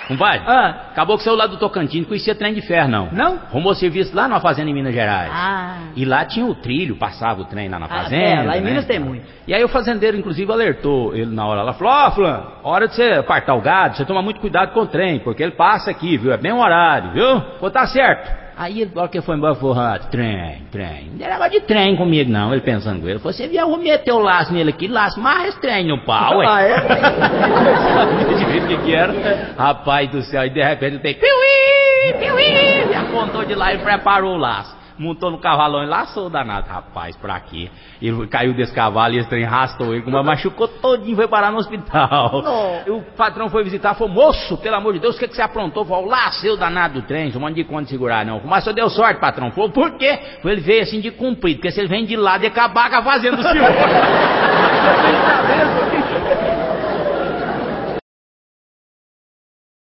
Compadre, acabou que saiu lá do Tocantins, não conhecia trem de ferro, não. Não? Arrumou serviço lá numa fazenda em Minas Gerais. Ah. E lá tinha o trilho, passava o trem lá na fazenda. Lá em né? Minas tem muito. E aí o fazendeiro, inclusive, alertou ele na hora lá. Falou, ó, fulano, hora de você apartar o gado, você toma muito cuidado com o trem, porque ele passa aqui, viu? É bem o horário, viu? Pô, tá certo. Aí ele, na hora que ele foi embora, falou, trem. Não era negócio de trem comigo, não. Ele pensando com ele. Falou, você viu, eu vou meter o laço nele aqui, laço mais esse trem no pau, ué. Ah, é? O que era? Rapaz do céu, e de repente ele tem piuí, e apontou de lá e preparou o laço. Montou no cavalão e laçou o danado. Rapaz, pra quê? Ele caiu desse cavalo e esse trem arrastou ele, mas machucou todinho, foi parar no hospital. E o patrão foi visitar, falou, moço, pelo amor de Deus, o que você aprontou? Falou, lacei o danado do trem, não de conta de segurar não. Mas só deu sorte, patrão. Falou, por quê? Ele veio assim de comprido, porque se ele vem de lado, ia acabar com a fazenda do senhor.